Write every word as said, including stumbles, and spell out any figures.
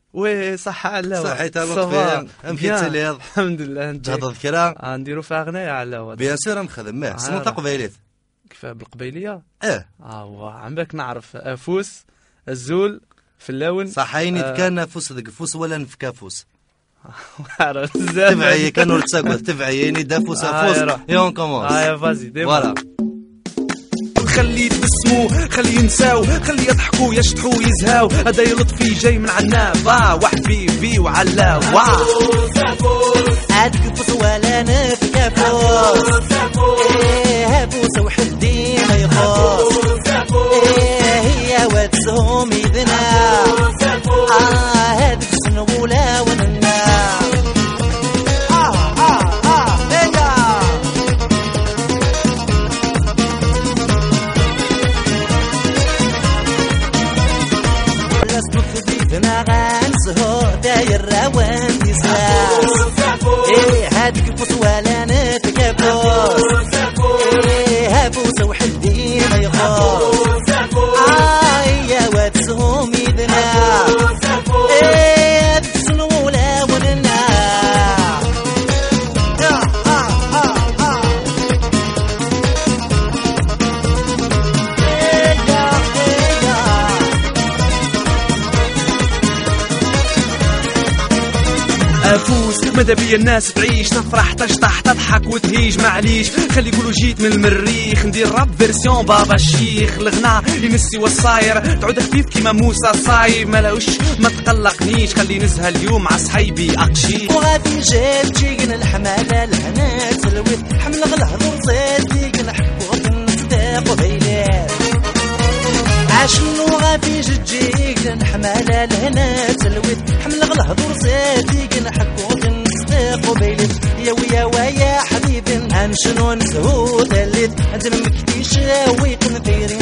وي صح على صحيت الله امكيت لي الحمد لله. انت تهضر ذكرى غنديروا فيها غنايه على هذا بيان سير نخدم ماه سنه قبيلات كيف بالقبيليه اه اه واه عمرك نعرف افوس الزول في اللون صحيني آه. كان فوس ذاك فوس ولا نفكافوس عرفت بزاف تبعي كانوا تساقوا تبعيني دافوس افوس يون كومونس اه فازي ديما فوالا. خلي يتبسموا خلي ينساو خلي يضحكوا يشطحوا يزهاو هذا لطفي جاي من عناب واحد بي بي وعلا واه هادك الفوس ولا نفكافوس ايه هافوس وحدي ما يخوص ايه هي واتسهم يذنا اه هادك سنولا وننا اه اه اه هيا ولا سبوك بيدنا غنسهو داير روان تسلاس ايه هادك الفوس ولا نتكافوس ايه هافوس وحدي ما يخوص اه يا واتسهم يدنا ايه هادك سنولا وننا افوس ماذا بيا الناس تعيش تفرح تشطح تضحك وتهيج معليش خلي يقولوا جيت من المريخ ندير راب فيرسيون بابا الشيخ الغناء ينسي والصاير تعود خفيف كيما موسى صايب ملاوش ما تقلقنيش خلي نزهى اليوم مع صحيبي اقشي وغادي جات جينا الحماله الهنا تلويت حمل غلهض وصيدي نحكو نصدق وبيلات عشنو غادي جيك الحماله الهنا تلويت حمل غلهض وصيدي نحكو نصدق وبيلات يا ويا ويا حبيبي هنشنو نسهو دليت انت مكتيش ويقن فيري